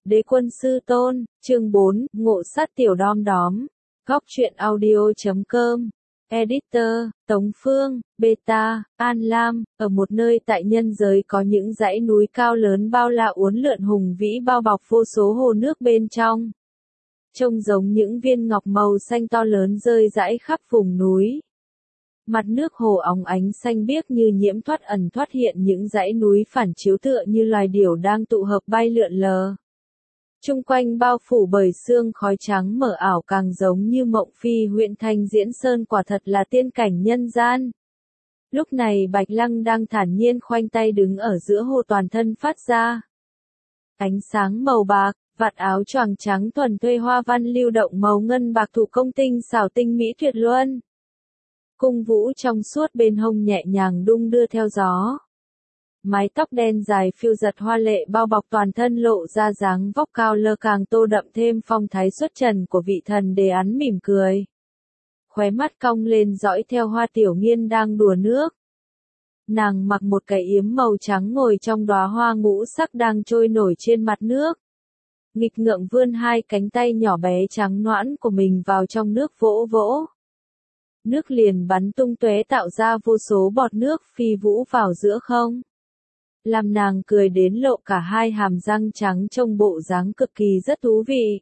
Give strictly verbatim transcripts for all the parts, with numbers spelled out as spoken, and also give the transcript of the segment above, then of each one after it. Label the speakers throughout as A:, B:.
A: Đế quân sư tôn, chương bốn, ngộ sát tiểu đom đóm. Góc truyện audio chấm com. Editor, Tống Phương, Beta, An Lam, ở một nơi tại nhân giới có những dãy núi cao lớn bao la uốn lượn hùng vĩ bao bọc vô số hồ nước bên trong. Trông giống những viên ngọc màu xanh to lớn rơi rải khắp vùng núi. Mặt nước hồ óng ánh xanh biếc như nhiễm thoát ẩn thoát hiện những dãy núi phản chiếu tựa như loài điểu đang tụ hợp bay lượn lờ. Chung quanh bao phủ bởi sương khói trắng mờ ảo càng giống như mộng phi huyện Thanh Diễn Sơn, quả thật là tiên cảnh nhân gian. Lúc này Bạch Lăng đang thản nhiên khoanh tay đứng ở giữa hồ, toàn thân phát ra ánh sáng màu bạc, vạt áo choàng trắng thuần thuê hoa văn lưu động màu ngân bạc thủ công tinh xảo tinh mỹ tuyệt luân. Cung vũ trong suốt bên hông nhẹ nhàng đung đưa theo gió. Mái tóc đen dài phiêu giật hoa lệ bao bọc toàn thân, lộ ra dáng vóc cao lơ càng tô đậm thêm phong thái xuất trần của vị thần đề án mỉm cười. Khóe mắt cong lên dõi theo Hoa Tiểu Nghiên đang đùa nước. Nàng mặc một cái yếm màu trắng ngồi trong đóa hoa ngũ sắc đang trôi nổi trên mặt nước. Nghịch ngợm vươn hai cánh tay nhỏ bé trắng nõn của mình vào trong nước vỗ vỗ. Nước liền bắn tung tóe tạo ra vô số bọt nước phi vũ vào giữa không. Làm nàng cười đến lộ cả hai hàm răng trắng, trông bộ dáng cực kỳ rất thú vị.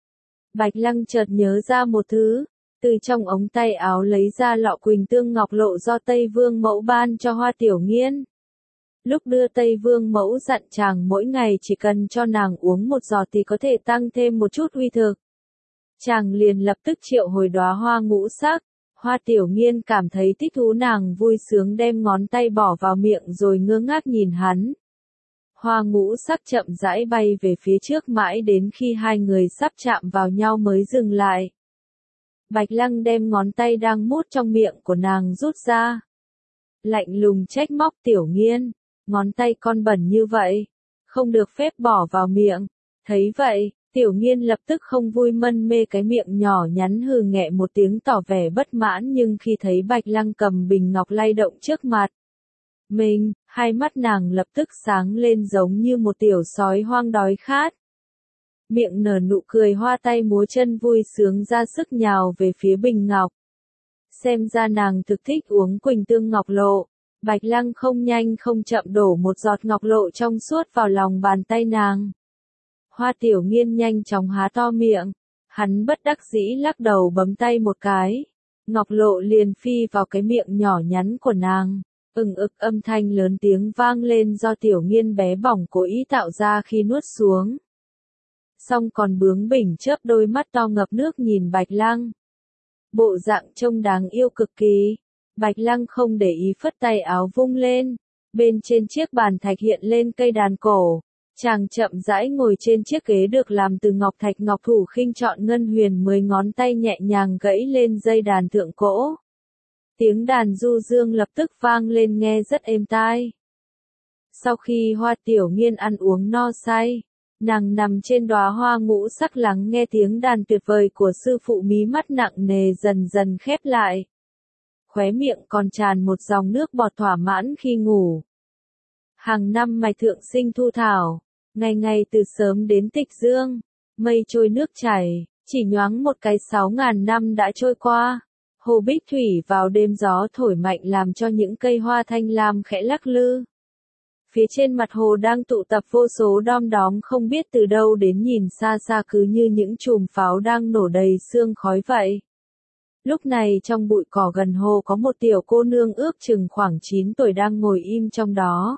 A: Bạch Lăng chợt nhớ ra một thứ, từ trong ống tay áo lấy ra lọ Quỳnh Tương Ngọc Lộ do Tây Vương Mẫu ban cho Hoa Tiểu Nghiên. Lúc đưa Tây Vương Mẫu dặn chàng mỗi ngày chỉ cần cho nàng uống một giọt thì có thể tăng thêm một chút uy thực. Chàng liền lập tức triệu hồi đóa hoa ngũ sắc. Hoa Tiểu Nghiên cảm thấy thích thú, nàng vui sướng đem ngón tay bỏ vào miệng rồi ngơ ngác nhìn hắn. Hoa ngũ sắc chậm rãi bay về phía trước mãi đến khi hai người sắp chạm vào nhau mới dừng lại. Bạch Lăng đem ngón tay đang mút trong miệng của nàng rút ra. Lạnh lùng trách móc: Tiểu Nghiên, ngón tay con bẩn như vậy, không được phép bỏ vào miệng. Thấy vậy, Tiểu Nghiên lập tức không vui mân mê cái miệng nhỏ nhắn, hừ nhẹ một tiếng tỏ vẻ bất mãn, nhưng khi thấy Bạch Lăng cầm bình ngọc lay động trước mặt mình, hai mắt nàng lập tức sáng lên giống như một tiểu sói hoang đói khát. Miệng nở nụ cười, hoa tay múa chân vui sướng ra sức nhào về phía bình ngọc. Xem ra nàng thực thích uống Quỳnh Tương Ngọc Lộ. Bạch Lăng không nhanh không chậm đổ một giọt ngọc lộ trong suốt vào lòng bàn tay nàng. Hoa Tiểu Nghiên nhanh chóng há to miệng, hắn bất đắc dĩ lắc đầu bấm tay một cái. Ngọc lộ liền phi vào cái miệng nhỏ nhắn của nàng. Ừng ực âm thanh lớn tiếng vang lên do Tiểu Nghiên bé bỏng cố ý tạo ra khi nuốt xuống. Xong còn bướng bỉnh chớp đôi mắt to ngập nước nhìn Bạch Lăng. Bộ dạng trông đáng yêu cực kỳ. Bạch Lăng không để ý phất tay áo vung lên. Bên trên chiếc bàn thạch hiện lên cây đàn cổ. Chàng chậm rãi ngồi trên chiếc ghế được làm từ ngọc thạch, ngọc thủ khinh chọn ngân huyền, mười ngón tay nhẹ nhàng gãy lên dây đàn thượng cổ. Tiếng đàn du dương lập tức vang lên nghe rất êm tai. Sau khi Hoa Tiểu Nghiên ăn uống no say, nàng nằm trên đóa hoa ngũ sắc lắng nghe tiếng đàn tuyệt vời của sư phụ, mí mắt nặng nề dần dần khép lại. Khóe miệng còn tràn một dòng nước bọt thỏa mãn khi ngủ. Hàng năm mạch thượng sinh thu thảo, ngày ngày từ sớm đến tịch dương, mây trôi nước chảy, chỉ nhoáng một cái sáu ngàn năm đã trôi qua. Hồ Bích Thủy vào đêm gió thổi mạnh làm cho những cây hoa thanh lam khẽ lắc lư. Phía trên mặt hồ đang tụ tập vô số đom đóm không biết từ đâu đến, nhìn xa xa cứ như những chùm pháo đang nổ đầy sương khói vậy. Lúc này trong bụi cỏ gần hồ có một tiểu cô nương ước chừng khoảng chín tuổi đang ngồi im trong đó.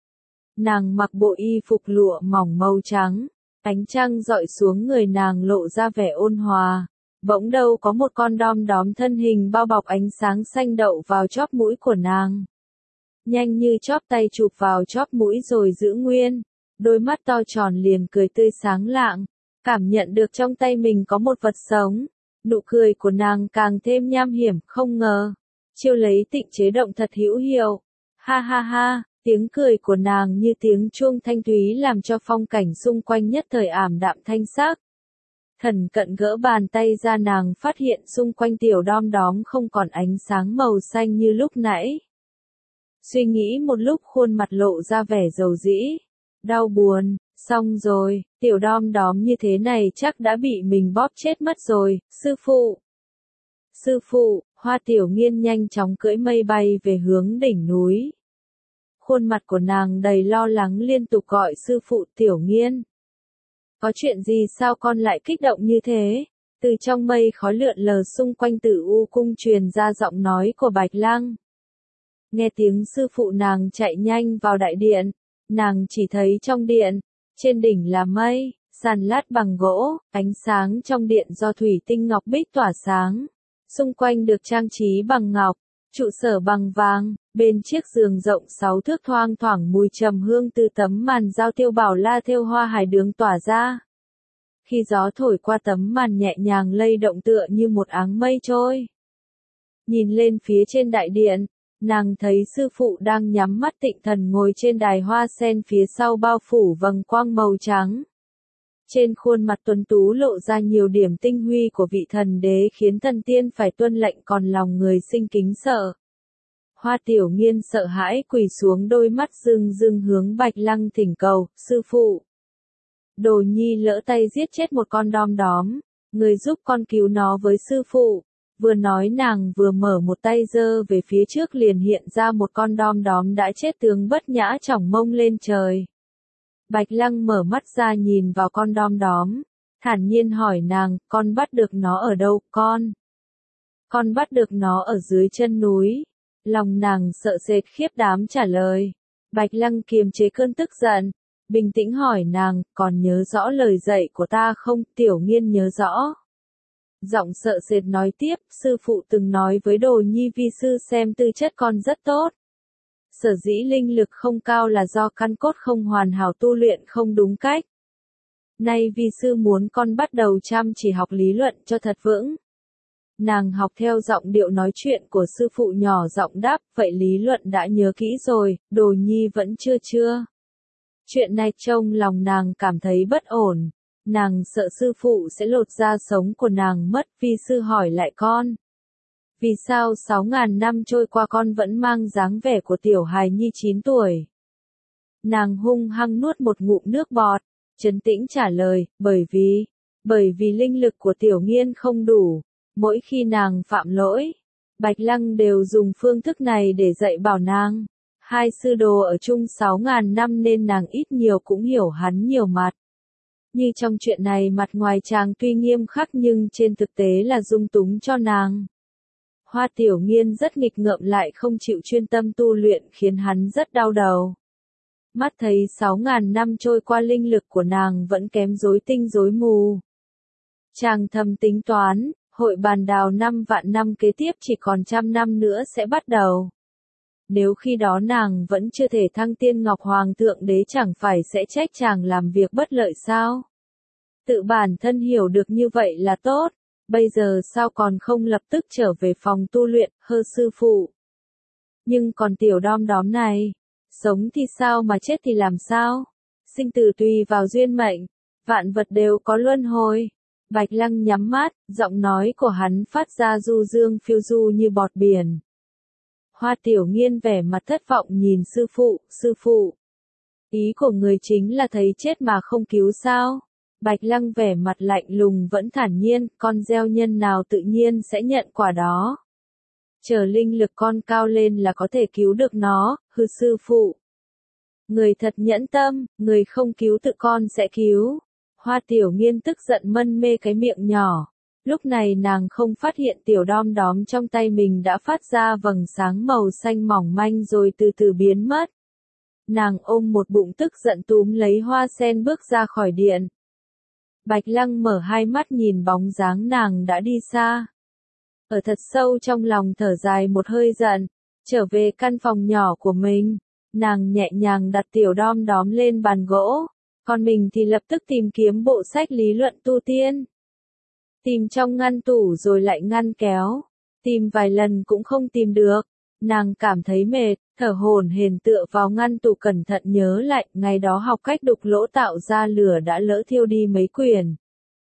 A: Nàng mặc bộ y phục lụa mỏng màu trắng, ánh trăng dọi xuống người nàng lộ ra vẻ ôn hòa. Bỗng đâu có một con đom đóm thân hình bao bọc ánh sáng xanh đậu vào chóp mũi của nàng. Nhanh như chóp tay chụp vào chóp mũi rồi giữ nguyên, đôi mắt to tròn liền cười tươi sáng lạng, cảm nhận được trong tay mình có một vật sống. Nụ cười của nàng càng thêm nham hiểm, không ngờ chiêu lấy tịnh chế động thật hữu hiệu. Ha ha ha. Tiếng cười của nàng như tiếng chuông thanh thúy làm cho phong cảnh xung quanh nhất thời ảm đạm thanh sắc. Thần cận gỡ bàn tay ra, nàng phát hiện xung quanh tiểu đom đóm không còn ánh sáng màu xanh như lúc nãy. Suy nghĩ một lúc, khuôn mặt lộ ra vẻ dầu dĩ, đau buồn. Xong rồi, tiểu đom đóm như thế này chắc đã bị mình bóp chết mất rồi, sư phụ. Sư phụ, Hoa Tiểu Nghiên nhanh chóng cưỡi mây bay về hướng đỉnh núi. Khuôn mặt của nàng đầy lo lắng liên tục gọi sư phụ Tiểu Nghiên. Có chuyện gì sao con lại kích động như thế? Từ trong mây khói lượn lờ xung quanh Tử U cung truyền ra giọng nói của Bạch Lăng. Nghe tiếng sư phụ nàng chạy nhanh vào đại điện, nàng chỉ thấy trong điện, trên đỉnh là mây, sàn lát bằng gỗ, ánh sáng trong điện do thủy tinh ngọc bích tỏa sáng. Xung quanh được trang trí bằng ngọc, trụ sở bằng vàng, bên chiếc giường rộng sáu thước thoang thoảng mùi trầm hương từ tấm màn giao tiêu bảo la thêu hoa hải đường tỏa ra. Khi gió thổi qua tấm màn nhẹ nhàng lay động tựa như một áng mây trôi. Nhìn lên phía trên đại điện, nàng thấy sư phụ đang nhắm mắt tịnh thần ngồi trên đài hoa sen phía sau bao phủ vầng quang màu trắng. Trên khuôn mặt tuấn tú lộ ra nhiều điểm tinh huy của vị thần đế khiến thần tiên phải tuân lệnh còn lòng người sinh kính sợ. Hoa Tiểu Nghiên sợ hãi quỳ xuống đôi mắt rưng rưng hướng Bạch Lăng thỉnh cầu, sư phụ. Đồ nhi lỡ tay giết chết một con đom đóm, người giúp con cứu nó với sư phụ. Vừa nói nàng vừa mở một tay giơ về phía trước liền hiện ra một con đom đóm đã chết tướng bất nhã chỏng mông lên trời. Bạch Lăng mở mắt ra nhìn vào con đom đóm, thản nhiên hỏi nàng, con bắt được nó ở đâu, con? Con bắt được nó ở dưới chân núi. Lòng nàng sợ sệt khiếp đảm trả lời. Bạch Lăng kiềm chế cơn tức giận, bình tĩnh hỏi nàng, còn nhớ rõ lời dạy của ta không? Tiểu Nghiên nhớ rõ. Giọng sợ sệt nói tiếp, sư phụ từng nói với Đồ nhi vi sư xem tư chất con rất tốt. Sở dĩ linh lực không cao là do căn cốt không hoàn hảo tu luyện không đúng cách. Nay vi sư muốn con bắt đầu chăm chỉ học lý luận cho thật vững. Nàng học theo giọng điệu nói chuyện của sư phụ nhỏ giọng đáp, vậy lý luận đã nhớ kỹ rồi, Đồ nhi vẫn chưa chưa. Chuyện này trong lòng nàng cảm thấy bất ổn. Nàng sợ sư phụ sẽ lột da sống của nàng mất, vi sư hỏi lại con. Vì sao sáu ngàn năm trôi qua con vẫn mang dáng vẻ của tiểu hài nhi chín tuổi? Nàng hung hăng nuốt một ngụm nước bọt, trấn tĩnh trả lời, bởi vì, bởi vì linh lực của Tiểu Nghiên không đủ, mỗi khi nàng phạm lỗi, Bạch Lăng đều dùng phương thức này để dạy bảo nàng. Hai sư đồ ở chung sáu ngàn năm nên nàng ít nhiều cũng hiểu hắn nhiều mặt. Như trong chuyện này mặt ngoài chàng tuy nghiêm khắc nhưng trên thực tế là dung túng cho nàng. Hoa Tiểu Nghiên rất nghịch ngợm lại không chịu chuyên tâm tu luyện khiến hắn rất đau đầu. Mắt thấy sáu ngàn năm trôi qua linh lực của nàng vẫn kém rối tinh rối mù. Chàng thầm tính toán, hội bàn đào năm vạn năm kế tiếp chỉ còn trăm năm nữa sẽ bắt đầu. Nếu khi đó nàng vẫn chưa thể thăng tiên ngọc hoàng thượng đế chẳng phải sẽ trách chàng làm việc bất lợi sao? Tự bản thân hiểu được như vậy là tốt, bây giờ sao còn không lập tức trở về phòng tu luyện, hơ sư phụ. Nhưng còn tiểu đom đóm này, sống thì sao mà chết thì làm sao? Sinh tử tùy vào duyên mệnh, vạn vật đều có luân hồi. Bạch Lăng nhắm mắt, giọng nói của hắn phát ra du dương phiêu du như bọt biển. Hoa Tiểu Nghiên vẻ mặt thất vọng nhìn sư phụ, sư phụ. Ý của người chính là thấy chết mà không cứu sao? Bạch Lăng vẻ mặt lạnh lùng vẫn thản nhiên, con gieo nhân nào tự nhiên sẽ nhận quả đó. Chờ linh lực con cao lên là có thể cứu được nó, hư sư phụ. Người thật nhẫn tâm, người không cứu tự con sẽ cứu. Hoa Tiểu Nghiên tức giận mân mê cái miệng nhỏ. Lúc này nàng không phát hiện tiểu đom đóm trong tay mình đã phát ra vầng sáng màu xanh mỏng manh rồi từ từ biến mất. Nàng ôm một bụng tức giận túm lấy hoa sen bước ra khỏi điện. Bạch Lăng mở hai mắt nhìn bóng dáng nàng đã đi xa. Ở thật sâu trong lòng thở dài một hơi giận, trở về căn phòng nhỏ của mình, nàng nhẹ nhàng đặt tiểu đom đóm lên bàn gỗ, còn mình thì lập tức tìm kiếm bộ sách lý luận tu tiên. Tìm trong ngăn tủ rồi lại ngăn kéo, tìm vài lần cũng không tìm được, nàng cảm thấy mệt, thở hổn hển tựa vào ngăn tủ cẩn thận nhớ lại, ngày đó học cách đục lỗ tạo ra lửa đã lỡ thiêu đi mấy quyển.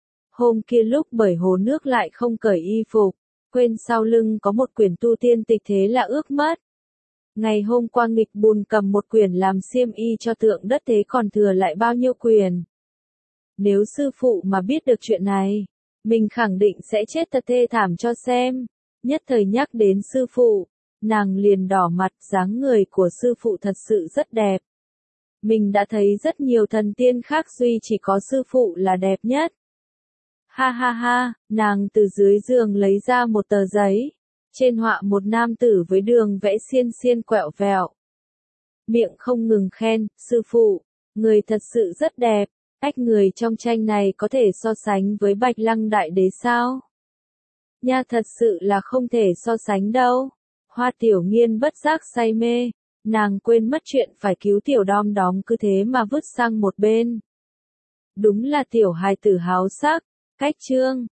A: Hôm kia lúc bởi hồ nước lại không cởi y phục, quên sau lưng có một quyển tu tiên tịch thế là ước mất. Ngày hôm qua nghịch bùn cầm một quyển làm xiêm y cho tượng đất thế còn thừa lại bao nhiêu quyển. Nếu sư phụ mà biết được chuyện này, mình khẳng định sẽ chết thật thê thảm cho xem. Nhất thời nhắc đến sư phụ, nàng liền đỏ mặt, dáng người của sư phụ thật sự rất đẹp. Mình đã thấy rất nhiều thần tiên khác duy chỉ có sư phụ là đẹp nhất. Ha ha ha, nàng từ dưới giường lấy ra một tờ giấy. Trên họa một nam tử với đường vẽ xiên xiên quẹo vẹo. Miệng không ngừng khen, sư phụ, người thật sự rất đẹp. Ách người trong tranh này có thể so sánh với Bạch Lăng Đại Đế sao? Nha thật sự là không thể so sánh đâu. Hoa Tiểu Nghiên bất giác say mê, nàng quên mất chuyện phải cứu Tiểu Đom Đóm cứ thế mà vứt sang một bên. Đúng là tiểu hài tử háo sắc, cách chương.